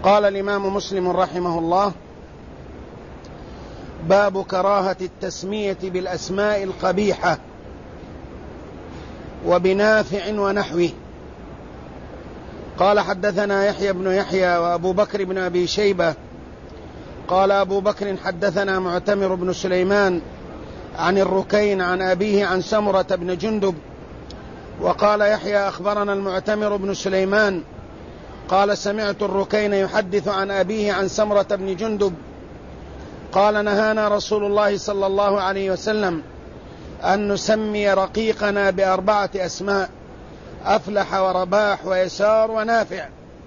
قال الإمام مسلم رحمه الله: باب كراهة التسمية بالأسماء القبيحة وبنافع ونحوه. قال: حدثنا يحيى بن يحيى وأبو بكر بن أبي شيبة. قال أبو بكر: حدثنا معتمر بن سليمان عن الركين عن أبيه عن سمرة بن جندب. وقال يحيى: أخبرنا المعتمر بن سليمان قال: سمعت الركين يحدث عن أبيه عن سمرة بن جندب قال: نهانا رسول الله صلى الله عليه وسلم أن نسمي رقيقنا ب4 أسماء: أفلح ورباح ويسار ونافع.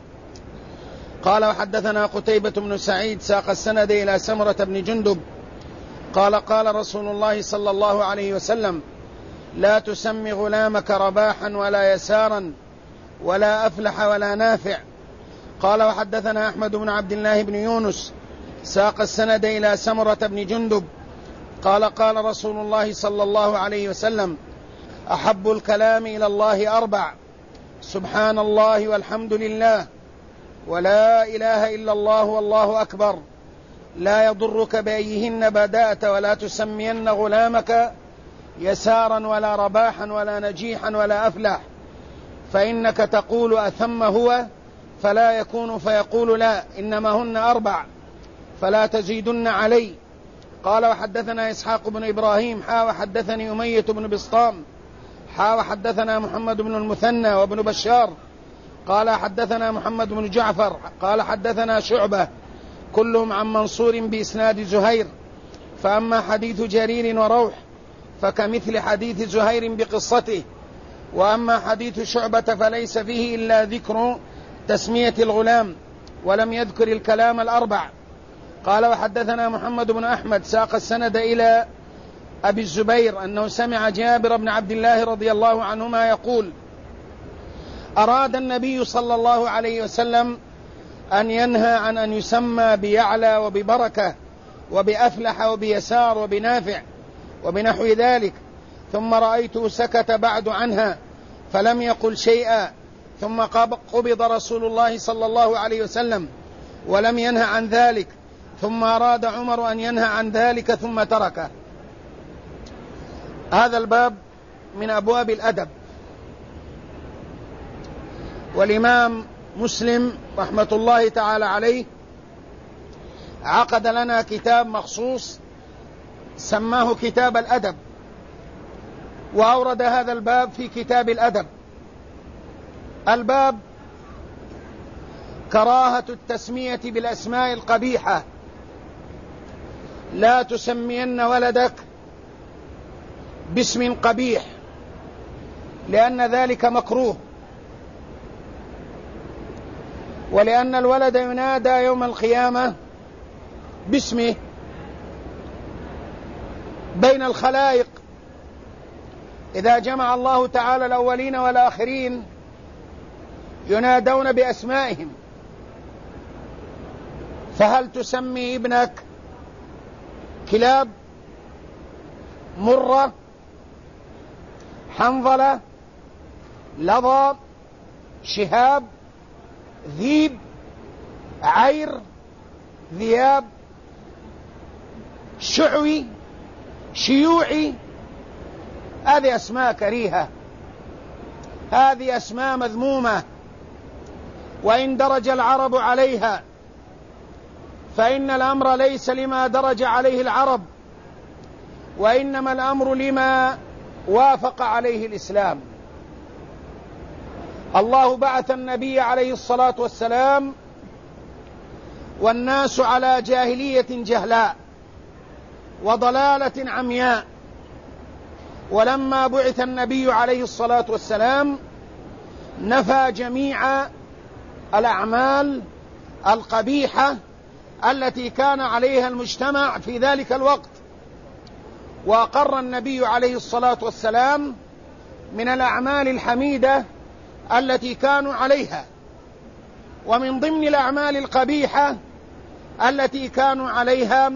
قال: وحدثنا قتيبة بن سعيد ساق السند إلى سمرة بن جندب قال: قال رسول الله صلى الله عليه وسلم: لا تسمي غلامك رباحا ولا يسارا ولا أفلح ولا نافع. قال: وحدثنا أحمد بن عبد الله بن يونس ساق السند إلى سمرة بن جندب قال: قال رسول الله صلى الله عليه وسلم: أحب الكلام إلى الله 4: سبحان الله والحمد لله ولا إله إلا الله والله أكبر. لا يضرك بأيهن بدأت، ولا تسمين غلامك يسارا ولا رباحا ولا نجيحا ولا أفلح، فإنك تقول أثم هو فلا يكون، فيقول لا، إنما هن 4 فلا تزيدن علي. قال: وحدثنا إسحاق بن إبراهيم وحدثني أمية بن بسطام وحدثنا محمد بن المثنى وابن بشار قال: حدثنا محمد بن جعفر قال: حدثنا شعبة كلهم عن منصور بإسناد زهير. فأما حديث جرير وروح فكمثل حديث زهير بقصته، وأما حديث شعبة فليس فيه إلا ذكر تسمية الغلام ولم يذكر الكلام 4. قال: وحدثنا محمد بن أحمد ساق السند إلى أبي الزبير أنه سمع جابر بن عبد الله رضي الله عنهما يقول: أراد النبي صلى الله عليه وسلم أن ينهى عن أن يسمى بيعلى وببركة وبأفلح وبيسار وبنافع وبنحو ذلك، ثم رأيته سكت بعد عنها فلم يقل شيئا، ثم قبض رسول الله صلى الله عليه وسلم ولم ينهى عن ذلك، ثم أراد عمر أن ينهى عن ذلك ثم تركه. هذا الباب من أبواب الأدب، والإمام مسلم رحمة الله تعالى عليه عقد لنا كتاب مخصوص سماه كتاب الأدب، وأورد هذا الباب في كتاب الأدب. الباب كراهة التسمية بالأسماء القبيحة: لا تسمين ولدك باسم قبيح لأن ذلك مكروه، ولأن الولد ينادى يوم القيامة باسمه بين الخلائق إذا جمع الله تعالى الأولين والآخرين ينادون بأسمائهم. فهل تسمي ابنك كلاب، مرة، حنظلة، لظى، شهاب، ذيب، عير، ذياب، شعوي، شيوعي؟ هذه أسماء كريهة، هذه أسماء مذمومة، وإن درج العرب عليها فإن الأمر ليس لما درج عليه العرب، وإنما الأمر لما وافق عليه الإسلام. الله بعث النبي عليه الصلاة والسلام والناس على جاهلية جهلاء وضلالة عمياء، ولما بعث النبي عليه الصلاة والسلام نفى جميع الأعمال القبيحة التي كان عليها المجتمع في ذلك الوقت، وأقر النبي عليه الصلاة والسلام من الأعمال الحميدة التي كانوا عليها. ومن ضمن الأعمال القبيحة التي كانوا عليها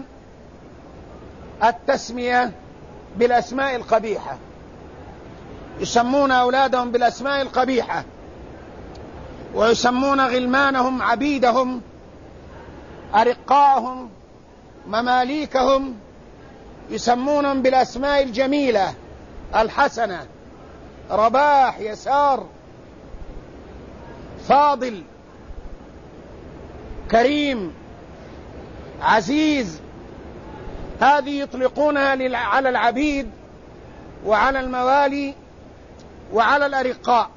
التسمية بالأسماء القبيحة، يسمون أولادهم بالأسماء القبيحة، ويسمون غلمانهم عبيدهم أرقاهم مماليكهم يسمونهم بالأسماء الجميلة الحسنة: رباح، يسار، فاضل، كريم، عزيز. هذه يطلقونها على العبيد وعلى الموالي وعلى الأرقاء.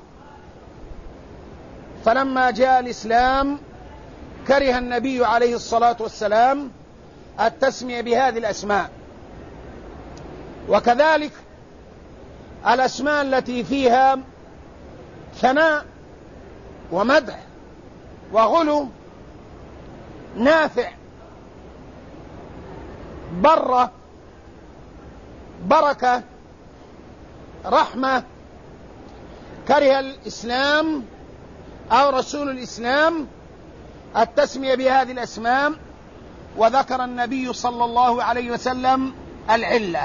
فلما جاء الإسلام كره النبي عليه الصلاة والسلام التسمية بهذه الأسماء. وكذلك الأسماء التي فيها ثناء ومدح وغلو: نافع، برة، بركة، رحمة. كره الإسلام أو رسول الإسلام التسمية بهذه الأسماء، وذكر النبي صلى الله عليه وسلم العلة.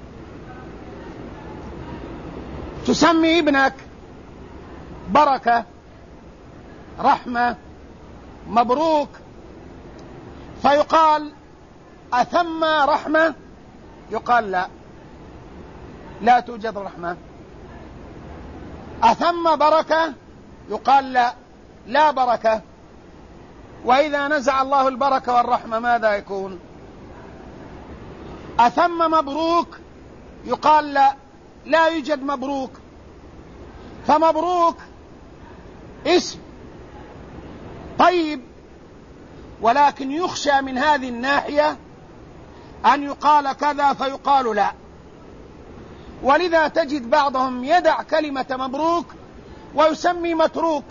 تسمي ابنك بركة، رحمة، مبروك، فيقال: أثم رحمة؟ يقال: لا، لا توجد رحمة. أثم بركة؟ يقال: لا، لا بركة. وإذا نزع الله البركة والرحمة ماذا يكون؟ أثم مبروك؟ يقال: لا، لا يوجد مبروك. فمبروك اسم طيب، ولكن يخشى من هذه الناحية أن يقال كذا فيقال لا. ولذا تجد بعضهم يدع كلمة مبروك ويسمي متروك.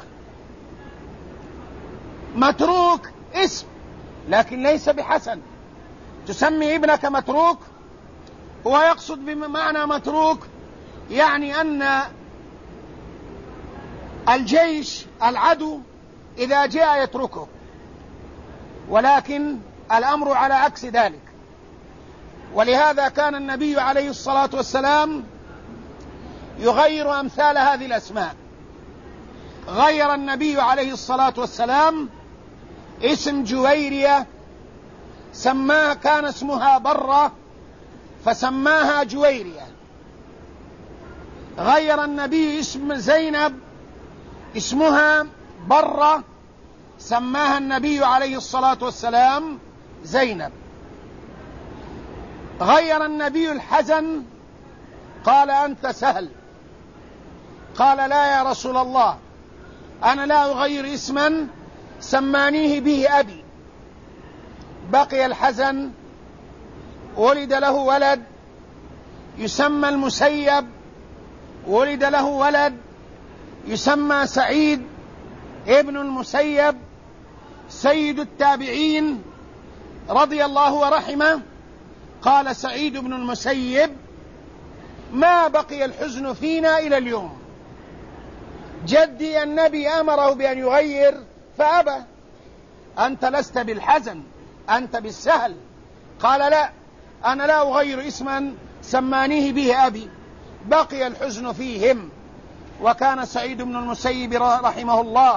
متروك اسم لكن ليس بحسن. تسمي ابنك متروك، هو يقصد بمعنى متروك يعني أن الجيش العدو إذا جاء يتركه، ولكن الأمر على عكس ذلك. ولهذا كان النبي عليه الصلاة والسلام يغير أمثال هذه الأسماء. غير النبي عليه الصلاة والسلام اسم جويرية، سماها، كان اسمها برة فسماها جويرية. غير النبي اسم زينب، اسمها برة، سماها النبي عليه الصلاة والسلام زينب. غير النبي الحزن، قال: أنت سهل. قال: لا يا رسول الله، أنا لا أغير اسما سمانيه به أبي. بقي الحزن، ولد له ولد يسمى المسيب، ولد له ولد يسمى سعيد ابن المسيب، سيد التابعين رضي الله ورحمه. قال سعيد بن المسيب: ما بقي الحزن فينا إلى اليوم. جدي النبي أمره بأن يغير فأبى. أنت لست بالحزن، أنت بالسهل. قال: لا، أنا لا أغير اسما سمانيه به أبي. بقي الحزن فيهم. وكان سعيد بن المسيب رحمه الله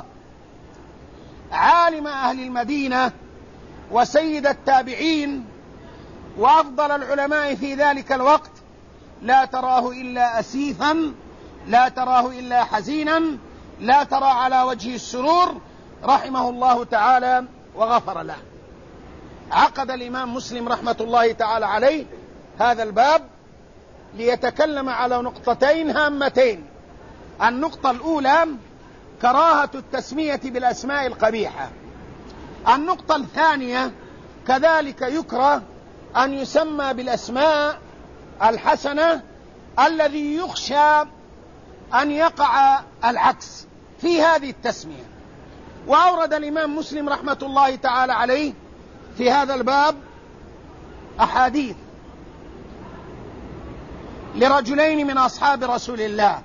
عالم أهل المدينة وسيد التابعين وأفضل العلماء في ذلك الوقت. لا تراه إلا أسيفا، لا تراه إلا حزينا، لا ترى على وجه السرور، رحمه الله تعالى وغفر له. عقد الإمام مسلم رحمة الله تعالى عليه هذا الباب ليتكلم على نقطتين هامتين. النقطة الأولى: كراهة التسمية بالأسماء القبيحة. النقطة الثانية: كذلك يكره أن يسمى بالأسماء الحسنة الذي يخشى أن يقع العكس في هذه التسمية. وأورد الإمام مسلم رحمة الله تعالى عليه في هذا الباب أحاديث لرجلين من أصحاب رسول الله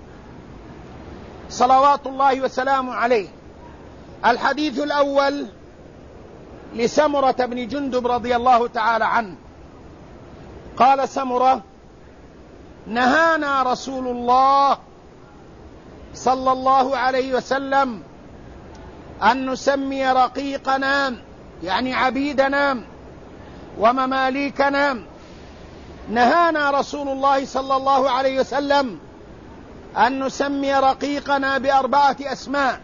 صلوات الله وسلامه عليه. الحديث الأول لسمرة بن جندب رضي الله تعالى عنه. قال سمرة: نهانا رسول الله صلى الله عليه وسلم أن نسمي رقيقنا يعني عبيدنا ومماليكنا، نهانا رسول الله صلى الله عليه وسلم أن نسمي رقيقنا ب4 أسماء: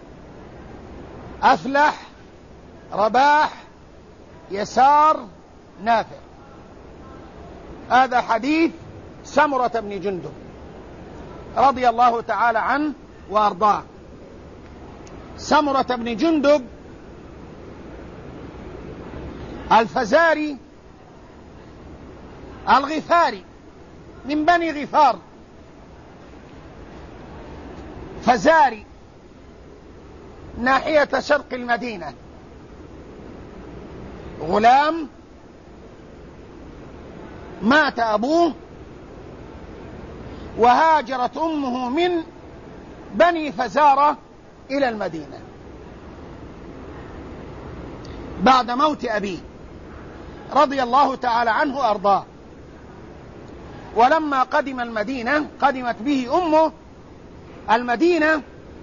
أفلح، رباح، يسار، نافع. هذا حديث سمرة بن جندب رضي الله تعالى عنه وأرضاه. سمرة بن جندب الفزاري الغفاري من بني غفار، فزاري ناحية شرق المدينة، غلام مات أبوه وهاجرت أمه من بني فزارة إلى المدينة بعد موت أبيه رضي الله تعالى عنه وأرضاه. ولما قدم المدينة، قدمت به أمه المدينة،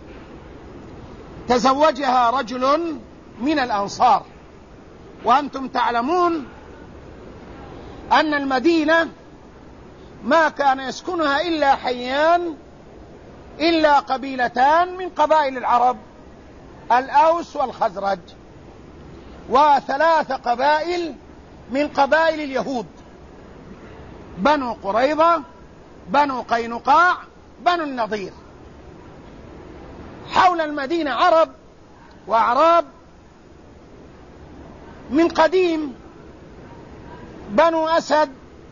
تزوجها رجل من الأنصار. وأنتم تعلمون أن المدينة ما كان يسكنها إلا حيان، إلا قبيلتان من قبائل العرب، الأوس والخزرج، و3 قبائل من قبائل اليهود: بنو قريظة، بنو قينقاع، بنو النضير. حول المدينة عرب وأعراب من قديم: بنو أسد،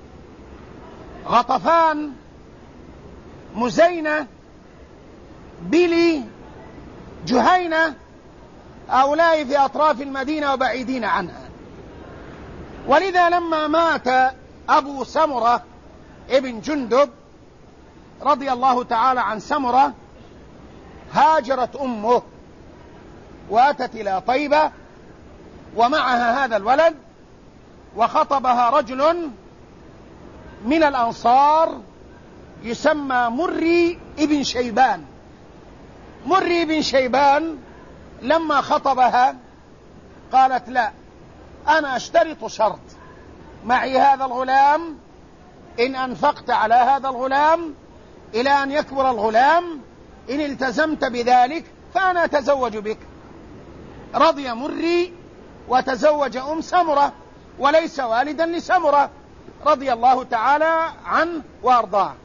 غطفان، مزينة، بلي، جهينة، هؤلاء في أطراف المدينة وبعيدين عنها. ولذا لما مات أبو سمرة ابن جندب رضي الله تعالى عن سمرة، هاجرت أمه وأتت إلى طيبة ومعها هذا الولد، وخطبها رجل من الأنصار يسمى مري ابن شيبان. مري ابن شيبان لما خطبها قالت: لا، أنا أشترط شرط، معي هذا الغلام، إن أنفقت على هذا الغلام إلى أن يكبر الغلام، إن التزمت بذلك فأنا أتزوج بك. رضي مري وتزوج أم سمرة، وليس والدا لسمرة رضي الله تعالى عنه وأرضاه.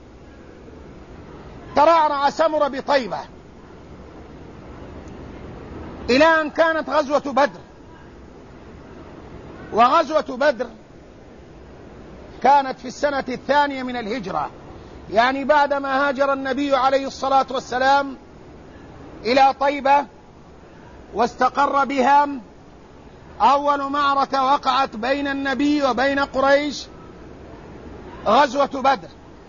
ترعرع سمرة بطيبة إلى أن كانت غزوة بدر. وغزوة بدر كانت في السنة 2 من الهجرة، يعني بعدما هاجر النبي عليه الصلاة والسلام إلى طيبة واستقر بها. أول معركة وقعت بين النبي وبين قريش غزوة بدر.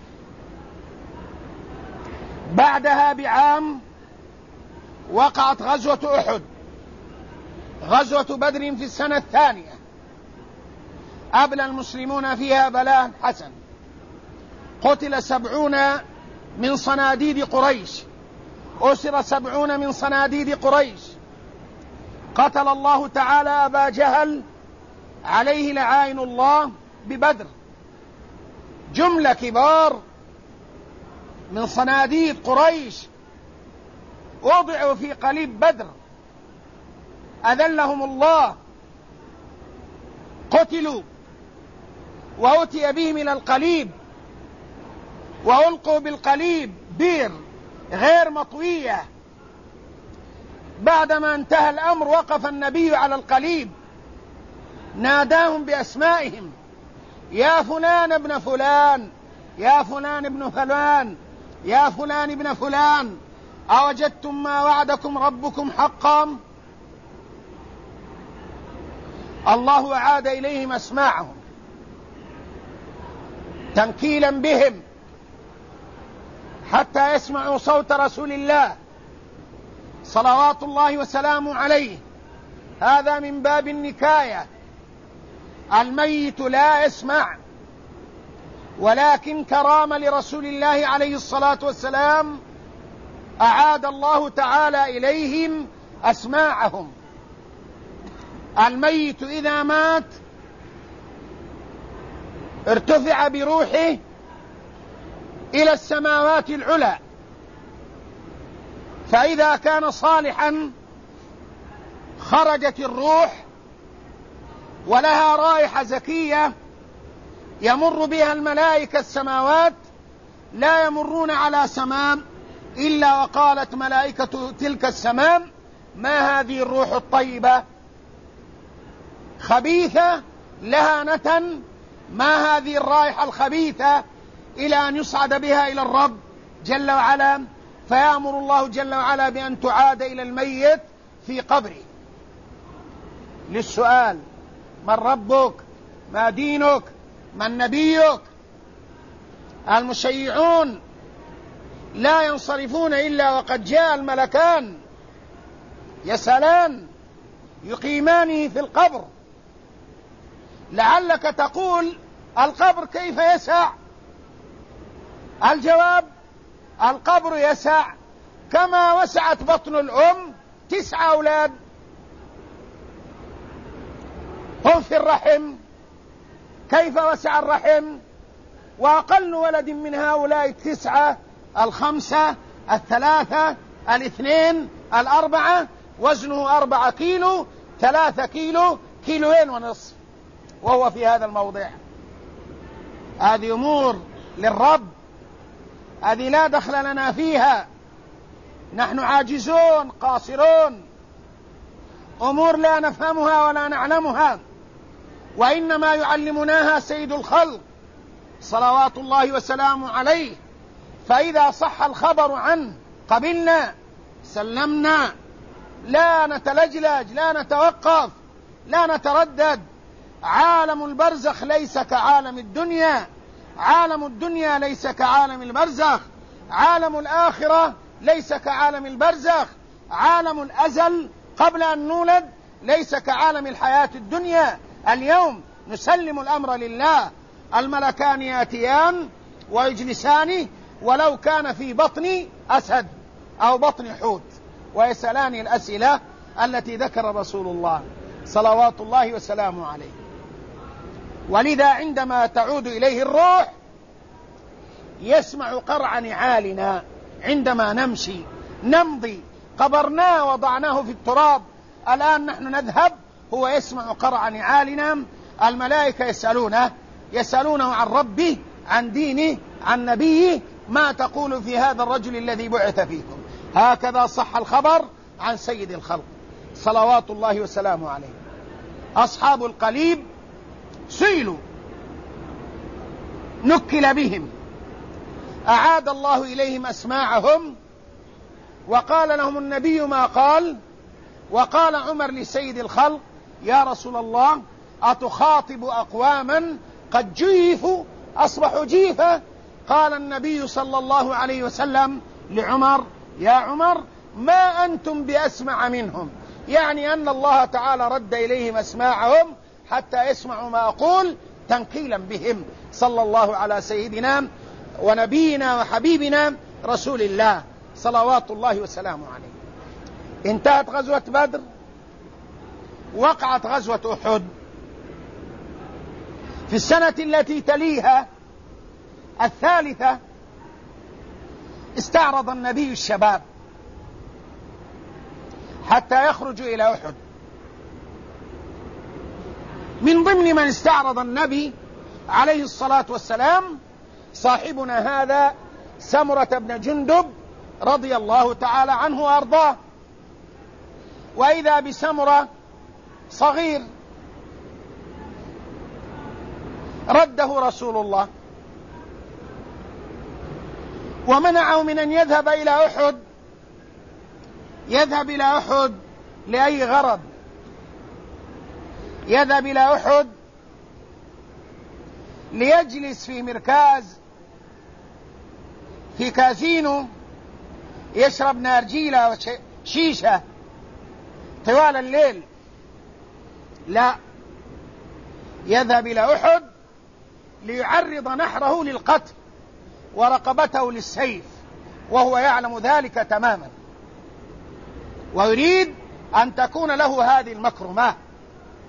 بعدها بعام وقعت غزوة أحد. غزوة بدر في السنة 2 أبلى المسلمون فيها بلاء حسن، قتل 70 من صناديد قريش، أسر 70 من صناديد قريش. قتل الله تعالى أبا جهل عليه لعائن الله ببدر، جملة كبار من صناديد قريش وضعوا في قليب بدر، أذلهم الله، قتلوا وأتي بهم إلى القليب وألقوا بالقليب بير غير مطوية. بعدما انتهى الأمر وقف النبي على القليب، ناداهم بأسمائهم: يا فلان ابن فلان، يا فلان ابن فلان، يا فلان ابن فلان، أوجدتم ما وعدكم ربكم حقا؟ الله أعاد إليهم أسماعهم تنكيلا بهم حتى يسمعوا صوت رسول الله صلوات الله وسلامه عليه. هذا من باب النكاية، الميت لا يسمع، ولكن كرامة لرسول الله عليه الصلاة والسلام أعاد الله تعالى إليهم أسماعهم. الميت إذا مات ارتفع بروحه إلى السماوات العلى، فإذا كان صالحا خرجت الروح ولها رائحة زكية يمر بها الملائكة السماوات، لا يمرون على سمام إلا وقالت ملائكة تلك السمام: ما هذه الروح الطيبة؟ خبيثة لها نتن، ما هذه الرائحة الخبيثة؟ إلى أن يصعد بها إلى الرب جل وعلا، فيأمر الله جل وعلا بأن تعاد إلى الميت في قبره للسؤال: من ربك؟ ما دينك؟ من نبيك؟ المشيعون لا ينصرفون إلا وقد جاء الملكان يسألان يقيمانه في القبر. لعلك تقول: القبر كيف يسع؟ الجواب: القبر يسع كما وسعت بطن الأم 9 أولاد، هم في الرحم، كيف وسع الرحم؟ وأقل ولد من هؤلاء 9 5 3 2 4 وزنه 4 كيلو 3 كيلو 2.5 كيلو وهو في هذا الموضع. هذه أمور للرب، هذه لا دخل لنا فيها، نحن عاجزون قاصرون، أمور لا نفهمها ولا نعلمها، وإنما يعلمناها سيد الخلق صلوات الله وسلامه عليه. فإذا صح الخبر عنه قبلنا سلمنا، لا نتلجلج، لا نتوقف، لا نتردد. عالم البرزخ ليس كعالم الدنيا، عالم الدنيا ليس كعالم البرزخ، عالم الآخرة ليس كعالم البرزخ، عالم الأزل قبل أن نولد ليس كعالم الحياة الدنيا. اليوم نسلم الأمر لله، الملكان يأتيان ويجلسان ولو كان في بطن أسد أو بطن حوت، ويسألان الأسئلة التي ذكر رسول الله صلوات الله وسلامه عليه. ولذا عندما تعود إليه الروح يسمع قرع نعالنا عندما نمشي نمضي، قبرناه وضعناه في التراب، الآن نحن نذهب، هو يسمع قرع نعالنا. الملائكة يسألونه عن ربه، عن دينه، عن نبيه: ما تقول في هذا الرجل الذي بعث فيكم؟ هكذا صح الخبر عن سيد الخلق صلوات الله وسلامه عليه. أصحاب القليب سئلوا، نكل بهم، أعاد الله إليهم أسماعهم، وقال لهم النبي ما قال. وقال عمر لسيد الخلق: يا رسول الله، أتخاطب أقواما قد جيفوا أصبحوا جيفا؟ قال النبي صلى الله عليه وسلم لعمر: يا عمر، ما أنتم بأسمع منهم، يعني أن الله تعالى رد إليهم أسماعهم حتى يسمعوا ما أقول تنكيلا بهم، صلى الله على سيدنا ونبينا وحبيبنا رسول الله صلوات الله وسلامه عليه. انتهت غزوة بدر، وقعت غزوة أحد. في السنة التي تليها 3 استعرض النبي الشباب حتى يخرجوا إلى أحد. من ضمن من استعرض النبي عليه الصلاة والسلام صاحبنا هذا سمرة بن جندب رضي الله تعالى عنه وأرضاه. وإذا بسمرة صغير رده رسول الله ومنعه من أن يذهب إلى أحد. يذهب إلى أحد لأي غرض؟ يذهب إلى أحد ليجلس في مركاز، في كازينو، يشرب نارجيلة وشيشة طوال الليل؟ لا، يذهب إلى أحد ليعرض نحره للقتل ورقبته للسيف، وهو يعلم ذلك تماما، ويريد أن تكون له هذه المكرمة.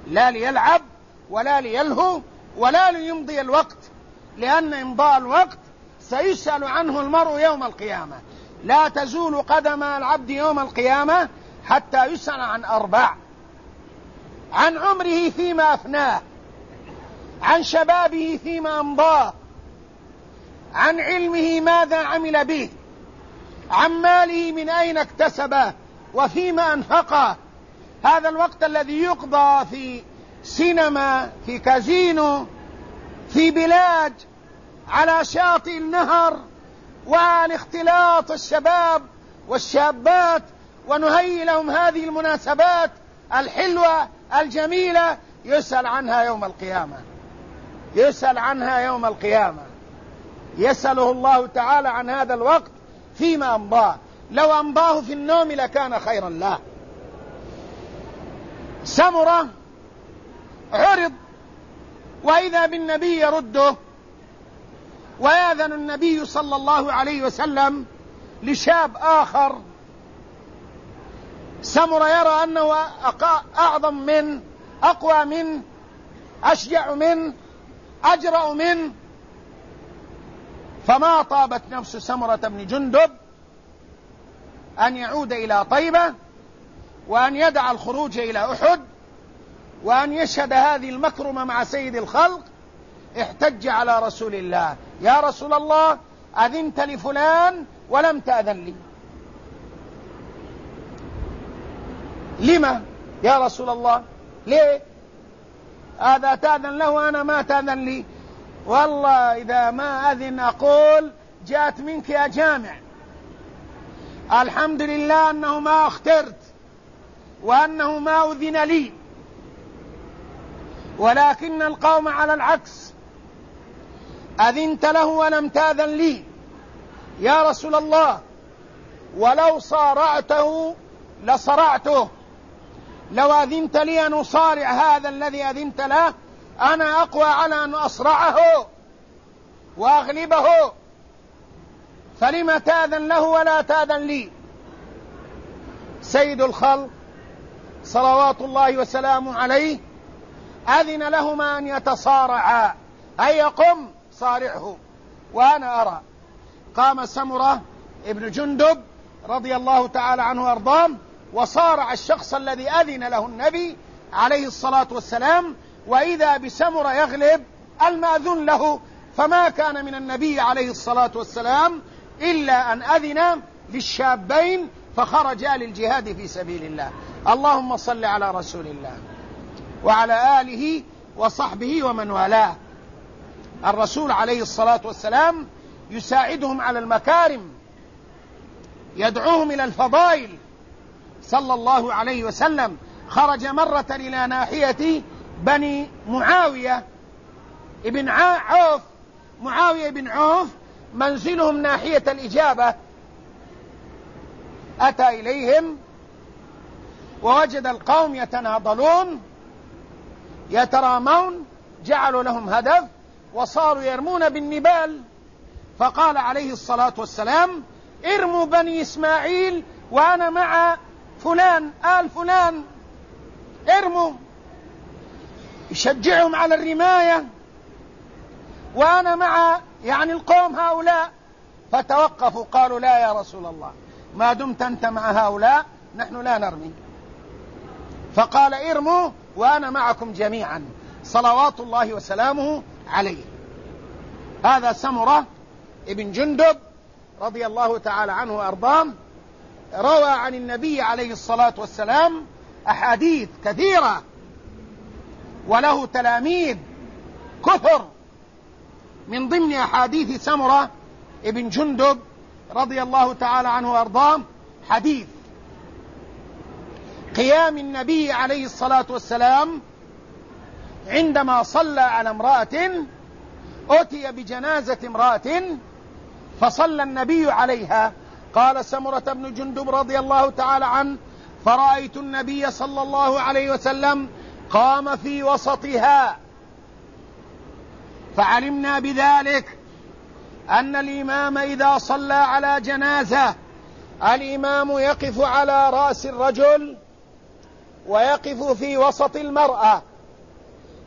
لا ليلعب ولا ليلهو ولا ليمضي الوقت، لأن إمضاء الوقت سيسأل عنه المرء يوم القيامة. لا تزول قدم العبد يوم القيامة حتى يسأل عن 4: عن عمره فيما أفناه، عن شبابه فيما أمضاه، عن علمه ماذا عمل به، عن ماله من أين اكتسبه وفيما أنفقه. هذا الوقت الذي يقضى في سينما، في كازينو، في بلاد، على شاطئ النهر، والاختلاط الشباب والشابات، ونهيئ لهم هذه المناسبات الحلوة الجميلة، يسأل عنها يوم القيامة، يسأل عنها يوم القيامة. يسأله الله تعالى عن هذا الوقت فيما أمضاه. لو أمضاه في النوم لكان خيرا له. سمرة عرض وإذا بالنبي يرده، ويأذن النبي صلى الله عليه وسلم لشاب آخر. سمرة يرى أنه أعظم منه، أقوى منه، أشجع منه، أجرأ منه، فما طابت نفس سمرة بن جندب أن يعود إلى طيبة، وأن يدع الخروج إلى أحد، وأن يشهد هذه المكرمة مع سيد الخلق. احتج على رسول الله: يا رسول الله، أذنت لفلان ولم تأذن لي، لما يا رسول الله؟ ليه هذا تأذن له وأنا ما تأذن لي؟ والله إذا ما أذن أقول جاءت منك يا جامع، الحمد لله أنه ما اخترت وأنه ما أذن لي، ولكن القوم على العكس، أذنت له ولم تأذن لي يا رسول الله، ولو صارعته لصرعته، لو أذنت لي أن أصارع هذا الذي أذنت له أنا أقوى على أن أصرعه وأغلبه، فلما تأذن له ولا تأذن لي؟ سيد الخلق صلوات الله وسلامه عليه أذن لهما أن يتصارعا، أي قم صارعه. وأنا أرى قام سمرة ابن جندب رضي الله تعالى عنه وأرضاه وصارع الشخص الذي أذن له النبي عليه الصلاة والسلام، وإذا بسمرة يغلب المأذون له. فما كان من النبي عليه الصلاة والسلام إلا أن أذن للشابين فخرجا للجهاد في سبيل الله. اللهم صل على رسول الله وعلى آله وصحبه ومن والاه. الرسول عليه الصلاة والسلام يساعدهم على المكارم، يدعوهم إلى الفضائل صلى الله عليه وسلم. خرج مرة إلى ناحية بني معاوية ابن عوف، معاوية بن عوف منزلهم ناحية الإجابة، أتى إليهم ووجد القوم يتناضلون يترامون، جعلوا لهم هدف وصاروا يرمون بالنبال، فقال عليه الصلاة والسلام: ارموا بني إسماعيل وأنا مع فلان آل فلان، ارموا، يشجعهم على الرماية وأنا مع القوم هؤلاء. فتوقفوا قالوا: لا يا رسول الله، ما دمت أنت مع هؤلاء نحن لا نرمي. فقال: ارموا وأنا معكم جميعا صلوات الله وسلامه عليه. هذا سمرة ابن جندب رضي الله تعالى عنه وأرضاه، روى عن النبي عليه الصلاة والسلام أحاديث كثيرة، وله تلاميذ كثر. من ضمن أحاديث سمرة ابن جندب رضي الله تعالى عنه وأرضاه حديث قيام النبي عليه الصلاة والسلام عندما صلى على امرأة، أتي بجنازة امرأة فصلى النبي عليها. قال سمرة بن جندب رضي الله تعالى عنه: فرأيت النبي صلى الله عليه وسلم قام في وسطها، فعلمنا بذلك أن الإمام إذا صلى على جنازة الإمام يقف على رأس الرجل ويقف في وسط المرأة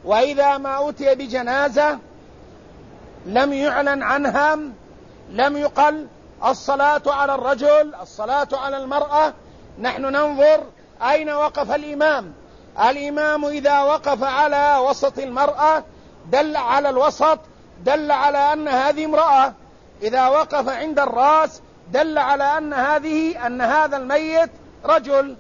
وإذا ما أتي بجنازة لم يعلن عنها، لم يقل الصلاة على الرجل، الصلاة على المرأة، نحن ننظر أين وقف الإمام. الإمام إذا وقف على وسط المرأة دل على الوسط، دل على أن هذه امرأة. إذا وقف عند الرأس دل على أن هذا الميت رجل.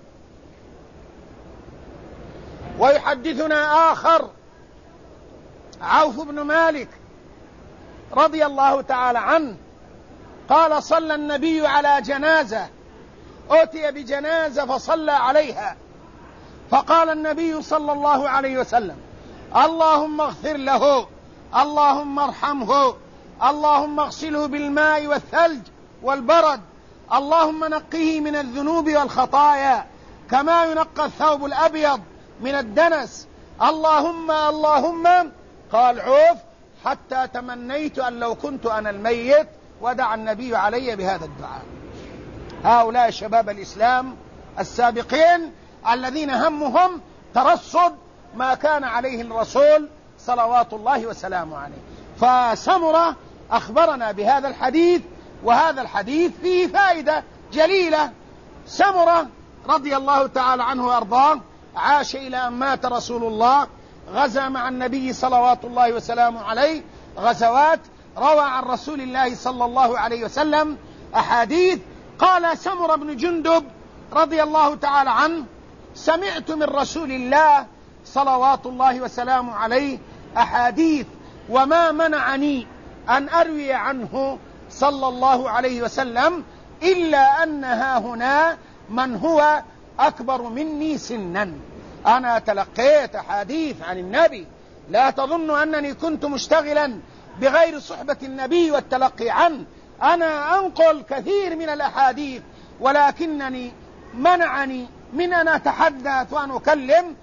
ويحدثنا آخر عوف بن مالك رضي الله تعالى عنه قال: صلى النبي على جنازة، أتي بجنازة فصلى عليها، فقال النبي صلى الله عليه وسلم: اللهم اغفر له، اللهم ارحمه، اللهم اغسله بالماء والثلج والبرد، اللهم نقه من الذنوب والخطايا كما ينقى الثوب الأبيض من الدنس، اللهم. قال عوف: حتى تمنيت أن لو كنت أنا الميت، ودعا النبي علي بهذا الدعاء. هؤلاء شباب الإسلام السابقين الذين همهم ترصد ما كان عليه الرسول صلوات الله وسلامه عليه. فسمرة أخبرنا بهذا الحديث، وهذا الحديث فيه فائدة جليلة. سمرة رضي الله تعالى عنه وأرضاه عاش إلى أن مات رسول الله، غزا مع النبي صلوات الله وسلامه عليه غزوات، روى عن رسول الله صلى الله عليه وسلم أحاديث. قال سمرة بن جندب رضي الله تعالى عنه: سمعت من رسول الله صلوات الله وسلامه عليه أحاديث، وما منعني أن أروي عنه صلى الله عليه وسلم إلا أنها هنا من هو أكبر مني سنا. أنا تلقيت أحاديث عن النبي، لا تظن أنني كنت مشتغلا بغير صحبة النبي والتلقي عنه، أنا أنقل كثير من الأحاديث، ولكنني منعني من أن أتحدث وأن أكلم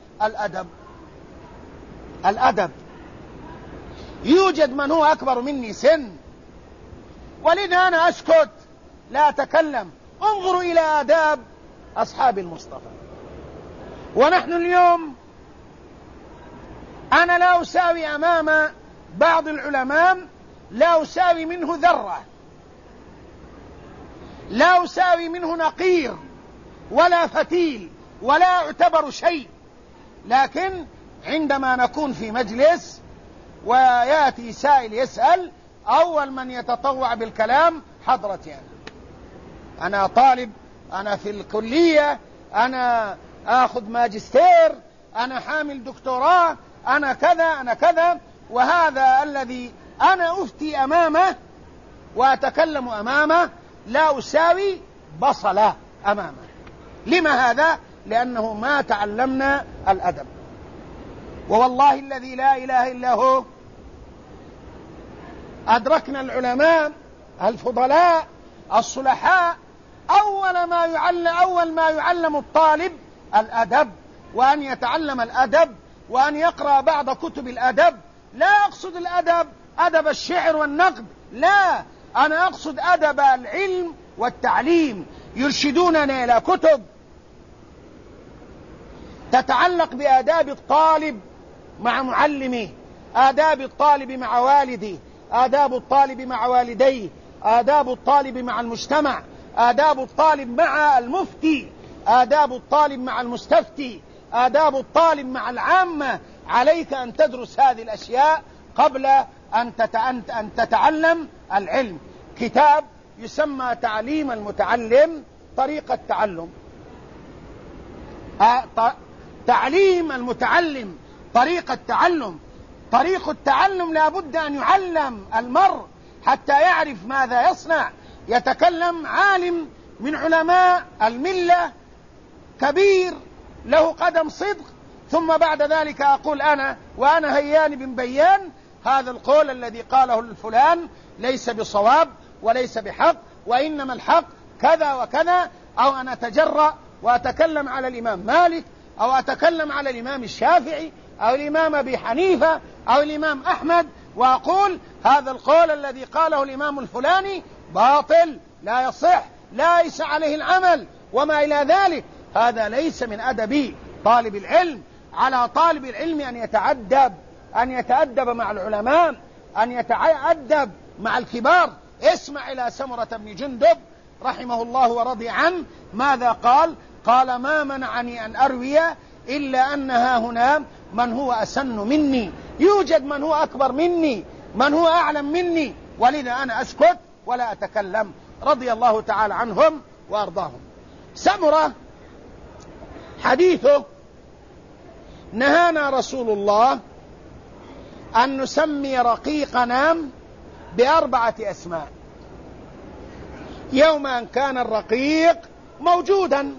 الأدب. يوجد من هو أكبر مني سن، ولذا أنا أسكت لا أتكلم. انظروا إلى آداب أصحاب المصطفى. ونحن اليوم أنا لا أساوي أمام بعض العلماء، لا أساوي منه ذرة، لا أساوي منه نقير ولا فتيل، ولا أعتبر شيء. لكن عندما نكون في مجلس ويأتي سائل يسأل، أول من يتطوع بالكلام حضرتي أنا طالب، أنا في الكلية، أنا آخذ ماجستير، أنا حامل دكتوراه، أنا كذا أنا كذا. وهذا الذي أنا أفتي أمامه وأتكلم أمامه، لا أساوي بصلة أمامه. لما هذا؟ لأنه ما تعلمنا الأدب. ووالله الذي لا إله إلا هو أدركنا العلماء الفضلاء الصلحاء أول ما يعلم الطالب الأدب، وأن يتعلم الأدب، وأن يقرأ بعض كتب الأدب. لا أقصد الأدب أدب الشعر والنقد، لا، أنا أقصد أدب العلم والتعليم. يرشدوننا إلى كتب تتعلق بآداب الطالب مع معلمه، آداب الطالب مع والده، آداب الطالب مع والديه، آداب الطالب مع المجتمع، آداب الطالب مع المفتي، آداب الطالب مع المستفتي، آداب الطالب مع العامة. عليك أن تدرس هذه الأشياء قبل أن تتعلم العلم. كتاب يسمى تعليم المتعلم طريقة تعلم، تعليم المتعلم طريقة تعلم. طريق التعلم لا بد أن يعلم المرء حتى يعرف ماذا يصنع. يتكلم عالم من علماء الملة كبير له قدم صدق، ثم بعد ذلك أقول وأنا هيان بن بيان هذا القول الذي قاله الفلان ليس بصواب وليس بحق، وإنما الحق كذا وكذا. أو أنا أتجرأ وأتكلم على الإمام مالك، أو أتكلم على الإمام الشافعي، أو الإمام أبي حنيفة، أو الإمام أحمد، وأقول هذا القول الذي قاله الإمام الفلاني باطل لا يصح، ليس عليه العمل وما إلى ذلك. هذا ليس من أدب طالب العلم. على طالب العلم أن يتعدب أن يتأدب مع العلماء، أن يتأدب مع الكبار. اسمع إلى سمرة بن جندب رحمه الله ورضي عنه ماذا قال. قال: ما منعني أن أروي إلا أنها هنا من هو أسن مني، يوجد من هو أكبر مني، من هو أعلم مني، ولذا أنا أسكت ولا أتكلم، رضي الله تعالى عنهم وأرضاهم. سمرة حديثه: نهانا رسول الله أن نسمي رقيقنا ب4 أسماء. يوم أن كان الرقيق موجودا،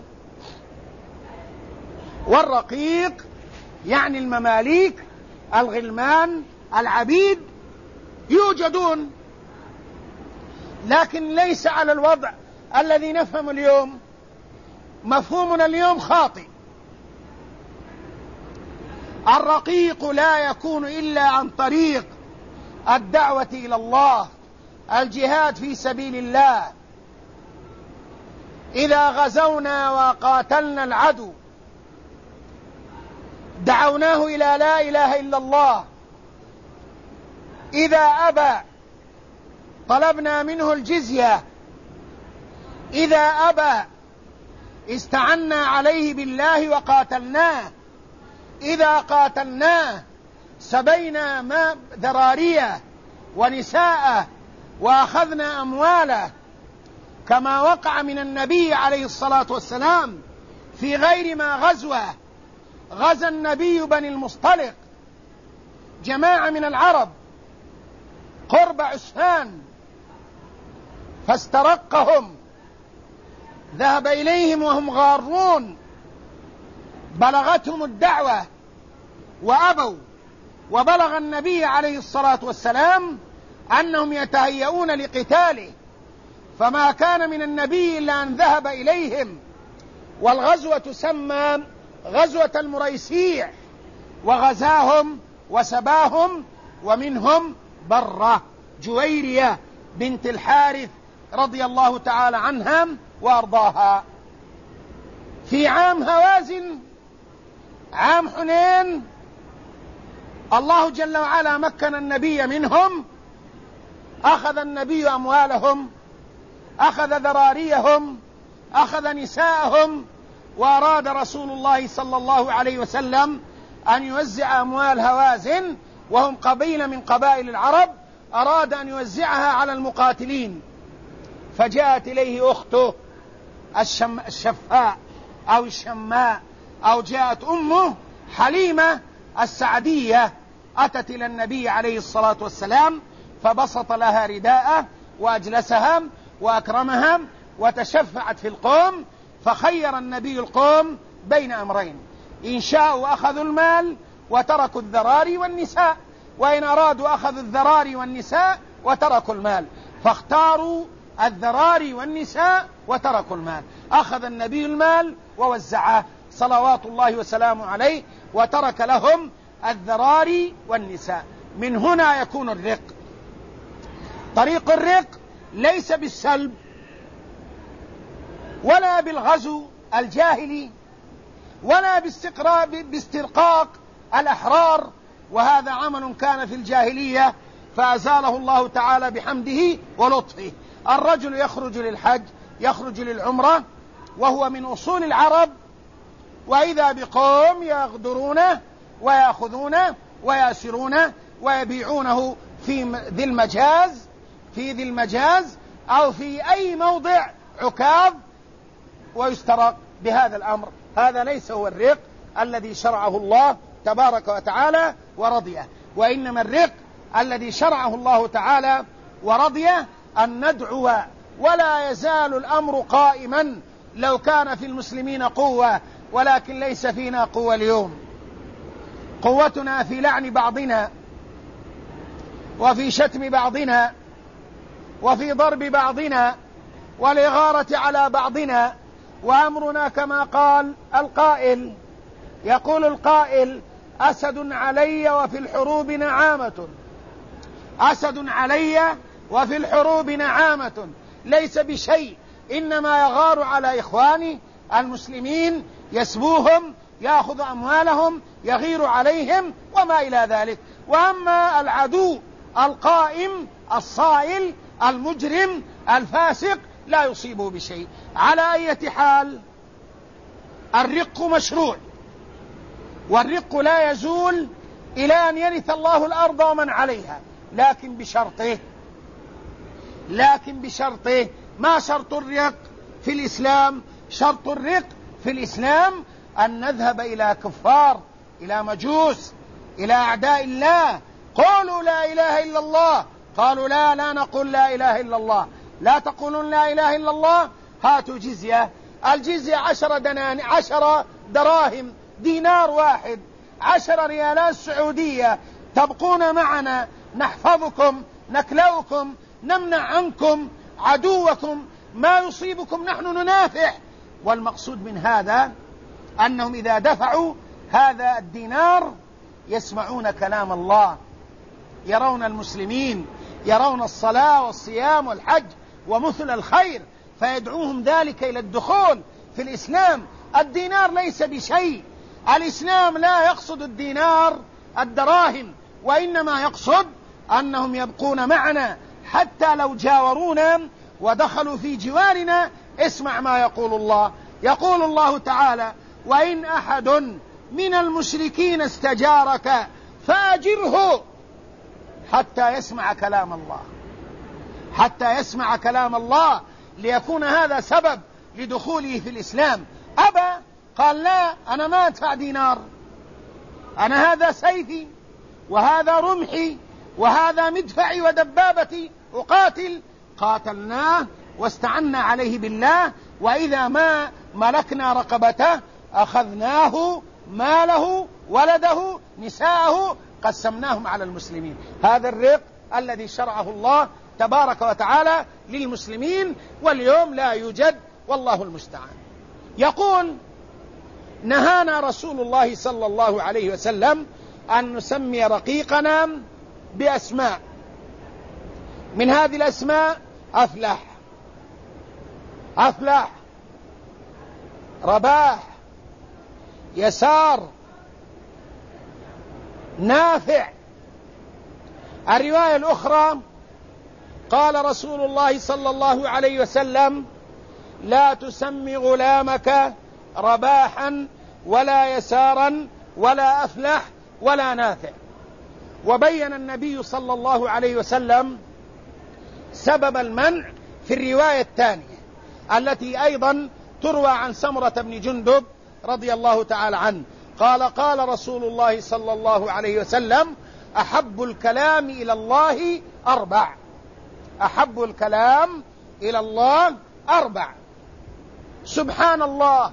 والرقيق يعني المماليك، الغلمان، العبيد يوجدون، لكن ليس على الوضع الذي نفهم اليوم. مفهومنا اليوم خاطئ. الرقيق لا يكون إلا عن طريق الدعوة إلى الله، الجهاد في سبيل الله. إذا غزونا وقاتلنا العدو دعوناه إلى لا إله إلا الله، إذا أبى طلبنا منه الجزية، إذا أبى استعنا عليه بالله وقاتلناه، إذا قاتلناه سبينا ذراريه ونساءه وأخذنا أمواله، كما وقع من النبي عليه الصلاة والسلام في غير ما غزوة. غزا النبي بني المصطلق، جماعة من العرب قرب عسفان، فاسترقهم، ذهب إليهم وهم غارون، بلغتهم الدعوة وأبوا، وبلغ النبي عليه الصلاة والسلام أنهم يتهيئون لقتاله، فما كان من النبي إلا أن ذهب إليهم. والغزوة تسمى غزوة المريسيع، وغزاهم وسباهم، ومنهم برة جويرية بنت الحارث رضي الله تعالى عنها وأرضاها. في عام هوازن، عام حنين، الله جل وعلا مكن النبي منهم، أخذ النبي أموالهم، أخذ ذراريهم، أخذ نساءهم، وأراد رسول الله صلى الله عليه وسلم أن يوزع أموال هوازن، وهم قبيلة من قبائل العرب، أراد أن يوزعها على المقاتلين. فجاءت إليه أخته الشفاء أو الشماء، أو جاءت أمه حليمة السعدية، أتت إلى النبي عليه الصلاة والسلام، فبسط لها رداءه وأجلسها وأكرمها وتشفعت في القوم. فخير النبي القوم بين أمرين: إن شاءوا أخذوا المال وتركوا الذراري والنساء، وإن أرادوا أخذوا الذراري والنساء وتركوا المال، فاختاروا الذراري والنساء وتركوا المال. أخذ النبي المال ووزعه صلوات الله وسلامه عليه، وترك لهم الذراري والنساء. من هنا يكون الرق. طريق الرق ليس بالسلب ولا بالغزو الجاهلي ولا باسترقاق الأحرار، وهذا عمل كان في الجاهلية فأزاله الله تعالى بحمده ولطفه. الرجل يخرج للحج، يخرج للعمرة، وهو من أصول العرب، وإذا بقوم يغدرونه ويأخذونه ويأسرونه ويبيعونه في ذي المجاز أو في أي موضع عكاظ ويسترق بهذا الأمر. هذا ليس هو الرق الذي شرعه الله تبارك وتعالى ورضيه، وإنما الرق الذي شرعه الله تعالى ورضيه أن ندعو، ولا يزال الأمر قائما. لو كان في المسلمين قوة، ولكن ليس فينا قوة اليوم. قوتنا في لعن بعضنا، وفي شتم بعضنا، وفي ضرب بعضنا، والإغارة على بعضنا. وأمرنا كما قال القائل، يقول القائل: أسد علي وفي الحروب نعامة، أسد علي وفي الحروب نعامة، ليس بشيء، إنما يغار على إخواني المسلمين، يسبوهم، يأخذ أموالهم، يغير عليهم، وما إلى ذلك. وأما العدو القائم الصائل المجرم الفاسق لا يصيبه بشيء. على أي حال الرق مشروع، والرق لا يزول إلى أن يرث الله الأرض ومن عليها، لكن بشرطه. ما شرط الرق في الإسلام؟ شرط الرق في الإسلام أن نذهب إلى كفار، إلى مجوس، إلى أعداء الله. قولوا لا إله إلا الله، قالوا لا نقول لا إله إلا الله. لا تقولون لا إله إلا الله، هاتوا جزية. الجزية 10 دراهم، دينار واحد، 10 ريالات سعودية. تبقون معنا، نحفظكم، نكلوكم، نمنع عنكم عدوكم، ما يصيبكم نحن ننافح. والمقصود من هذا أنهم إذا دفعوا هذا الدينار يسمعون كلام الله، يرون المسلمين، يرون الصلاة والصيام والحج ومثل الخير، فيدعوهم ذلك إلى الدخول في الإسلام. الدينار ليس بشيء. الإسلام لا يقصد الدينار الدراهم، وإنما يقصد أنهم يبقون معنا حتى لو جاورونا ودخلوا في جوارنا. اسمع ما يقول الله. يقول الله تعالى: وإن أحد من المشركين استجارك فأجره حتى يسمع كلام الله، حتى يسمع كلام الله، ليكون هذا سبب لدخوله في الإسلام. أبى، قال لا، أنا ما أدفع دينار، أنا هذا سيفي وهذا رمحي وهذا مدفعي ودبابتي أقاتل. قاتلناه واستعنا عليه بالله، وإذا ما ملكنا رقبته أخذناه، ماله، ولده، نساءه، قسمناهم على المسلمين. هذا الرق الذي شرعه الله تبارك وتعالى للمسلمين، واليوم لا يوجد، والله المستعان. يقول: نهانا رسول الله صلى الله عليه وسلم أن نسمي رقيقنا بأسماء. من هذه الأسماء أفلح، رباح، يسار، نافع. الرواية الأخرى قال رسول الله صلى الله عليه وسلم: لا تسمي غلامك رباحا ولا يسارا ولا أفلح ولا نافع. وبين النبي صلى الله عليه وسلم سبب المنع في الرواية الثانية التي أيضا تروى عن سمرة بن جندب رضي الله تعالى عنه. قال رسول الله صلى الله عليه وسلم: أحب الكلام إلى الله 4. أحب الكلام إلى الله 4: سبحان الله،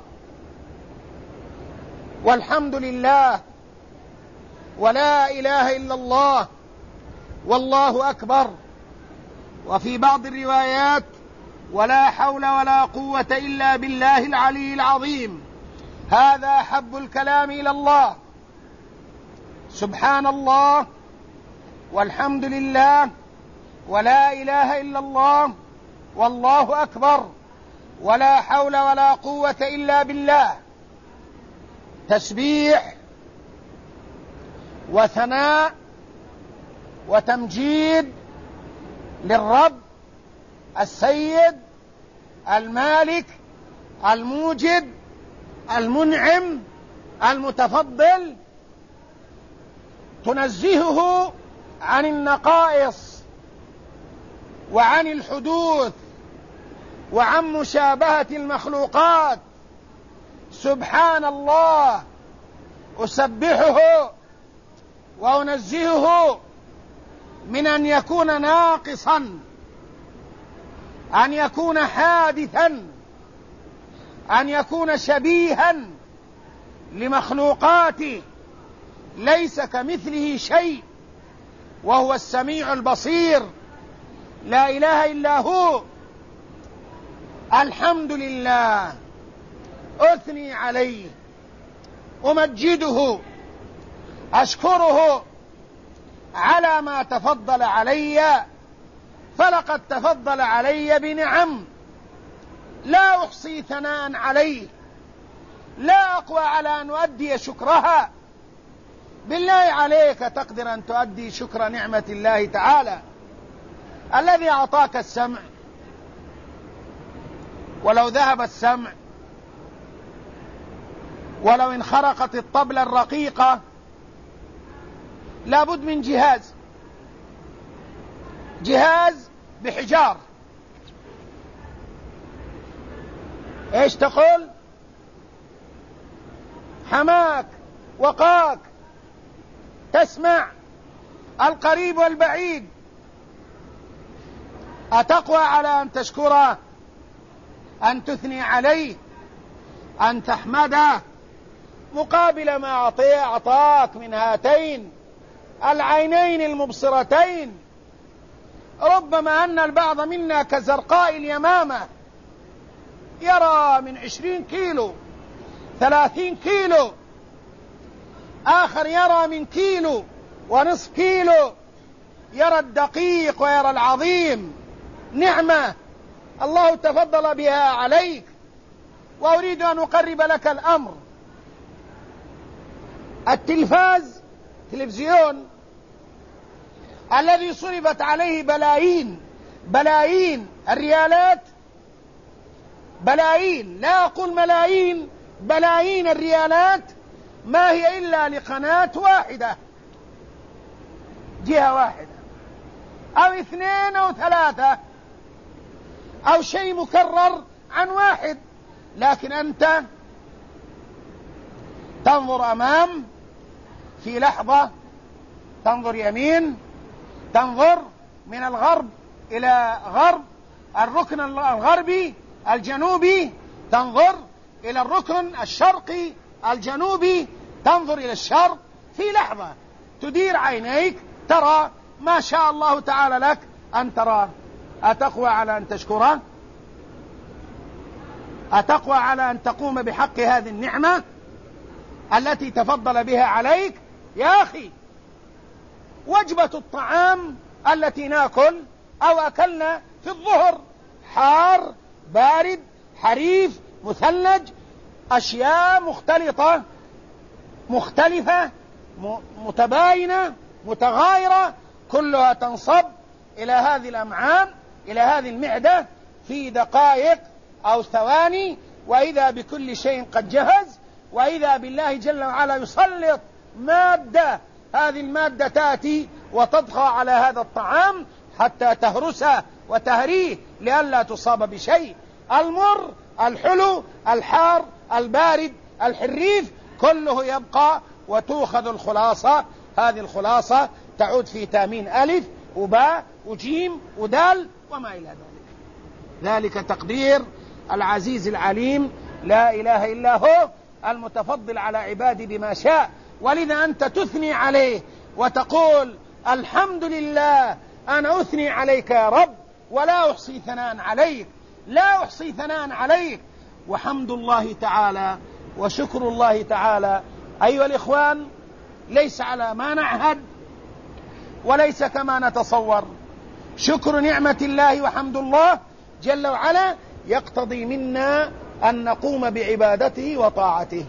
والحمد لله، ولا إله إلا الله، والله أكبر. وفي بعض الروايات: ولا حول ولا قوة إلا بالله العلي العظيم. هذا أحب الكلام إلى الله: سبحان الله، والحمد لله، ولا إله إلا الله، والله أكبر، ولا حول ولا قوة إلا بالله. تسبيح وثناء وتمجيد للرب السيد المالك الموجد المنعم المتفضل، تنزهه عن النقائص وعن الحدوث وعن مشابهة المخلوقات. سبحان الله، أسبحه وأنزهه من أن يكون ناقصا، أن يكون حادثا، أن يكون شبيها لمخلوقاته، ليس كمثله شيء، وهو السميع البصير، لا إله إلا هو. الحمد لله، أثني عليه، أمجده، أشكره على ما تفضل علي، فلقد تفضل علي بنعم لا أحصي ثناء عليه، لا أقوى على أن أؤدي شكرها. بالله عليك تقدر أن تؤدي شكر نعمة الله تعالى الذي أعطاك السمع؟ ولو ذهب السمع، ولو انخرقت الطبلة الرقيقة، لابد من جهاز بحجار. ايش تقول؟ حماك وقاك، تسمع القريب والبعيد. أتقوى على أن تشكره، أن تثني عليه، أن تحمده مقابل ما أعطاك من هاتين العينين المبصرتين. ربما أن البعض منا كزرقاء اليمامة، يرى من 20 كيلو 30 كيلو، آخر يرى من كيلو ونصف كيلو، يرى الدقيق ويرى العظيم. نعمة الله تفضل بها عليك. وأريد أن أقرب لك الأمر. تلفزيون الذي صرفت عليه بلايين الريالات، بلايين، لا أقول ملايين، بلايين الريالات، ما هي إلا لقناة واحدة، جهة واحدة أو 2 أو 3 أو شيء مكرر عن واحد. لكن أنت تنظر أمام، في لحظة تنظر يمين، تنظر من الغرب إلى غرب الركن الغربي الجنوبي، تنظر إلى الركن الشرقي الجنوبي، تنظر إلى الشرق. في لحظة تدير عينيك، ترى ما شاء الله تعالى لك أن تراه. أتقوى على أن تشكره؟ أتقوى على أن تقوم بحق هذه النعمة التي تفضل بها عليك؟ يا أخي، وجبة الطعام التي ناكل أو أكلنا في الظهر، حار، بارد، حريف، مثلج، أشياء مختلفة متباينة متغايرة، كلها تنصب إلى هذه الأمعاء، إلى هذه المعدة في دقائق أو ثواني، وإذا بكل شيء قد جهز، وإذا بالله جل وعلا يسلط مادة، هذه المادة تأتي وتضغى على هذا الطعام حتى تهرسه وتهريه لئلا تصاب بشيء. المر، الحلو، الحار، البارد، الحريف، كله يبقى وتؤخذ الخلاصة. هذه الخلاصة تعود في تامين ألف وباء وجيم ودال وما إلى ذلك. ذلك تقدير العزيز العليم، لا إله إلا هو، المتفضل على عباده بما شاء. ولذا أنت تثني عليه وتقول الحمد لله، أنا أثني عليك يا رب ولا أحصي ثناء عليك، لا أحصي ثناء عليك. وحمد الله تعالى وشكر الله تعالى أيها الإخوان ليس على ما نعهد وليس كما نتصور. شكر نعمة الله وحمد الله جل وعلا يقتضي منا أن نقوم بعبادته وطاعته.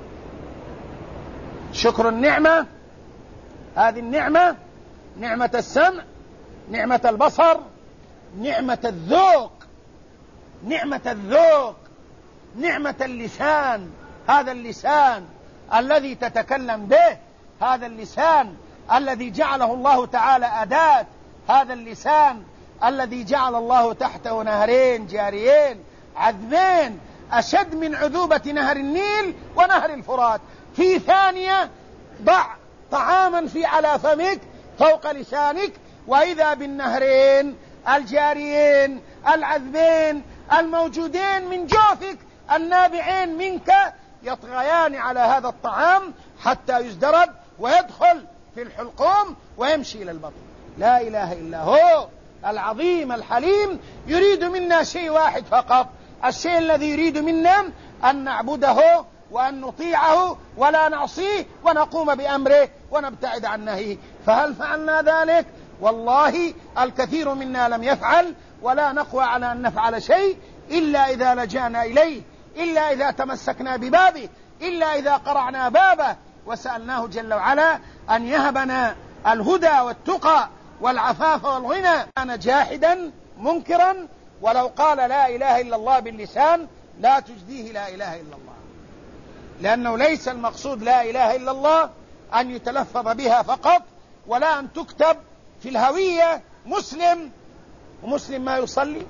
شكر النعمة، هذه النعمة، نعمة السمع، نعمة البصر، نعمة الذوق، نعمة الذوق، نعمة اللسان، هذا اللسان الذي تتكلم به، هذا اللسان الذي جعله الله تعالى أداة، هذا اللسان الذي جعل الله تحته نهرين جاريين عذبين أشد من عذوبة نهر النيل ونهر الفرات. في ثانية ضع طعاما على فمك فوق لسانك، وإذا بالنهرين الجاريين العذبين الموجودين من جوفك النابعين منك يطغيان على هذا الطعام حتى يزدرد ويدخل في الحلقوم ويمشي إلى البطن. لا إله إلا هو العظيم الحليم. يريد منا شيء واحد فقط، الشيء الذي يريد منا أن نعبده وأن نطيعه ولا نعصيه ونقوم بأمره ونبتعد عن نهيه. فهل فعلنا ذلك؟ والله الكثير منا لم يفعل، ولا نقوى على أن نفعل شيء إلا إذا لجأنا إليه، إلا إذا تمسكنا ببابه، إلا إذا قرعنا بابه، وسألناه جل وعلا أن يهبنا الهدى والتقى والعفاف والغنى. كان جاحدا منكرا، ولو قال لا إله إلا الله باللسان لا تجديه لا إله إلا الله، لأنه ليس المقصود لا إله إلا الله أن يتلفظ بها فقط، ولا أن تكتب في الهوية مسلم، ومسلم ما يصلي.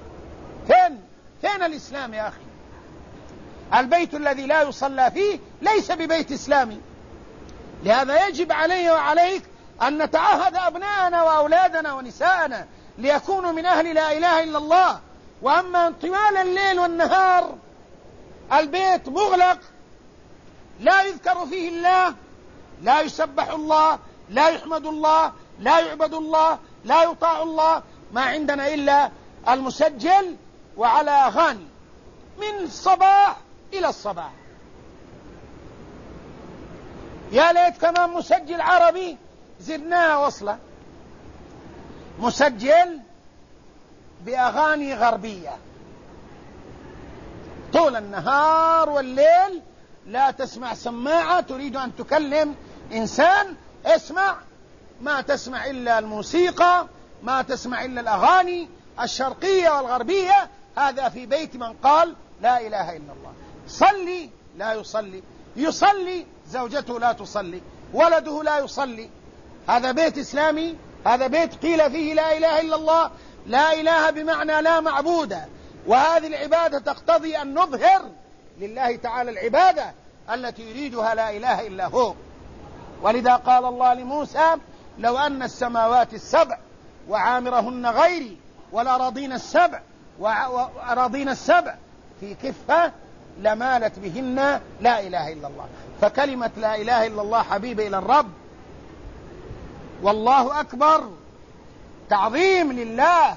فين الإسلام يا أخي؟ البيت الذي لا يصلى فيه ليس ببيت إسلامي. لهذا يجب علي وعليك أن نتعهد أبناءنا وأولادنا ونساءنا ليكونوا من أهل لا إله إلا الله. وأما طوال الليل والنهار البيت مغلق لا يذكر فيه الله، لا يسبح الله، لا يحمد الله، لا يعبد الله، لا يطاع الله، ما عندنا إلا المسجل وعلى أغاني من الصباح إلى الصباح. يا ليت كمان مسجل عربي زدناها وصلة، مسجل بأغاني غربية طول النهار والليل. لا تسمع سماعة تريد أن تكلم إنسان، اسمع، ما تسمع إلا الموسيقى، ما تسمع إلا الأغاني الشرقية والغربية. هذا في بيت من قال لا إله إلا الله. صلي لا يصلي، يصلي زوجته لا تصلي، ولده لا يصلي. هذا بيت إسلامي؟ هذا بيت قيل فيه لا إله إلا الله؟ لا إله بمعنى لا معبود، وهذه العبادة تقتضي أن نظهر لله تعالى العبادة التي يريدها لا إله إلا هو. ولذا قال الله لموسى: لو أن السماوات السبع وعامرهن غيري والأراضين السبع في كفة لمالت بهن لا إله إلا الله. فكلمة لا إله إلا الله حبيبة إلى الرب. والله أكبر تعظيم لله،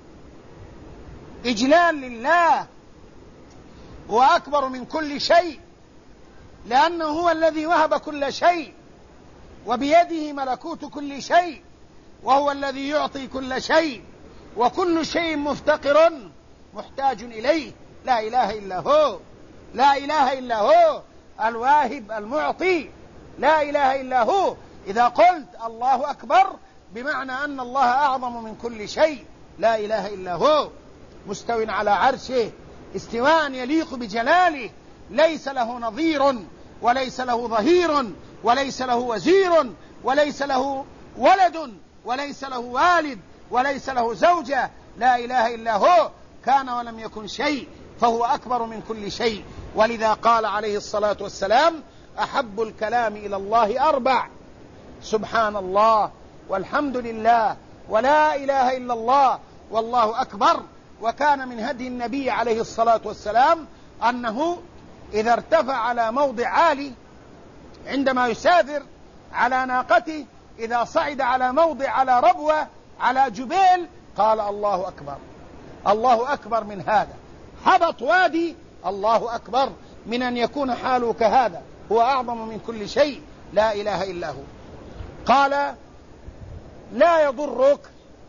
إجلال لله، وأكبر من كل شيء، لأنه هو الذي وهب كل شيء، وبيده ملكوت كل شيء، وهو الذي يعطي كل شيء، وكل شيء مفتقر محتاج إليه. لا إله إلا هو، لا إله إلا هو الواهب المعطي، لا إله إلا هو. إذا قلت الله أكبر بمعنى أن الله أعظم من كل شيء. لا إله إلا هو مستو على عرشه استواء يليق بجلاله، ليس له نظير وليس له ظهير وليس له وزير وليس له ولد وليس له والد وليس له زوجة. لا إله إلا هو كان ولم يكن شيء، فهو أكبر من كل شيء. ولذا قال عليه الصلاة والسلام: أحب الكلام إلى الله أربع: سبحان الله، والحمد لله، ولا إله إلا الله، والله أكبر. وكان من هدي النبي عليه الصلاة والسلام أنه إذا ارتفع على موضع عالي عندما يسافر على ناقته، إذا صعد على موضع، على ربوة، على جبال، قال الله أكبر. الله أكبر من هذا. هبط وادي، الله أكبر من أن يكون حاله كهذا. هو أعظم من كل شيء، لا إله إلا هو. قال: لا يضرك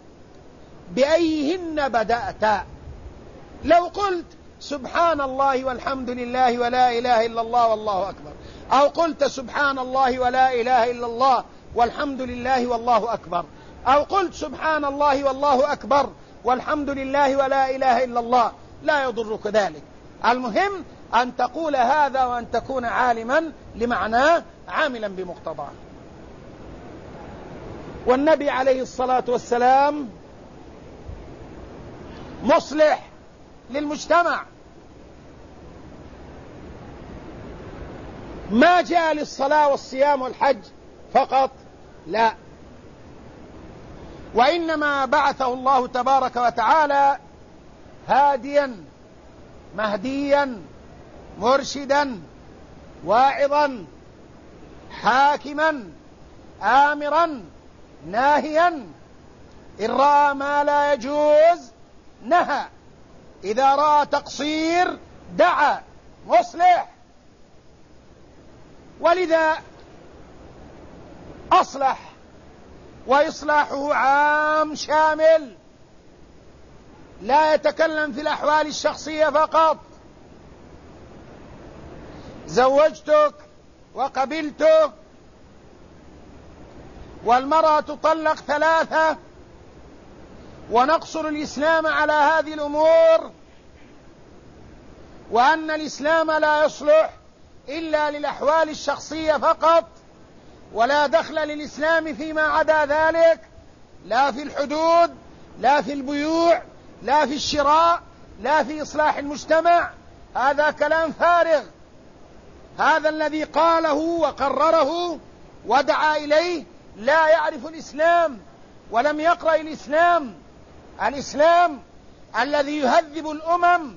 بأيهن بدأت. لو قلت سبحان الله والحمد لله ولا إله إلا الله والله أكبر، أو قلت سبحان الله ولا إله إلا الله والحمد لله والله أكبر، أو قلت سبحان الله والله أكبر والحمد لله ولا إله إلا الله، لا يضرك ذلك. المهم أن تقول هذا وأن تكون عالما لمعناه عاملا بمقتضاه. والنبي عليه الصلاة والسلام مصلح للمجتمع، ما جاء للصلاة والصيام والحج فقط، لا، وإنما بعثه الله تبارك وتعالى هاديا مهديا مرشدا واعظا حاكما آمرا ناهيا. إن رأى ما لا يجوز نهى، إذا رأى تقصير دعا، مصلح. ولذا أصلح، وإصلاحه عام شامل، لا يتكلم في الأحوال الشخصية فقط. زوجتك وقبلته، والمرأة تطلق 3، ونقصر الإسلام على هذه الأمور، وأن الإسلام لا يصلح إلا للأحوال الشخصية فقط، ولا دخل للإسلام فيما عدا ذلك، لا في الحدود، لا في البيوع، لا في الشراء، لا في إصلاح المجتمع. هذا كلام فارغ. هذا الذي قاله وقرره ودعا إليه لا يعرف الإسلام ولم يقرأ الإسلام. الإسلام الذي يهذب الأمم،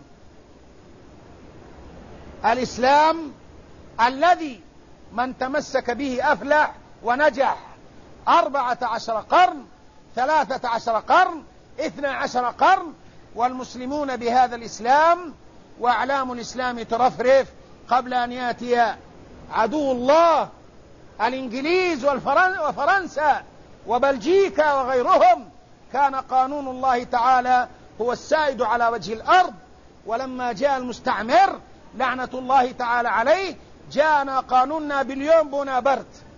الإسلام الذي من تمسك به أفلح ونجح. 14 قرن، 13 قرن، 12 قرن، والمسلمون بهذا الإسلام، وأعلام الإسلام ترفرف قبل أن يأتي عدو الله الإنجليز وفرنسا وبلجيكا وغيرهم. كان قانون الله تعالى هو السائد على وجه الأرض، ولما جاء المستعمر لعنة الله تعالى عليه جاءنا قانوننا باليوم بونابرت.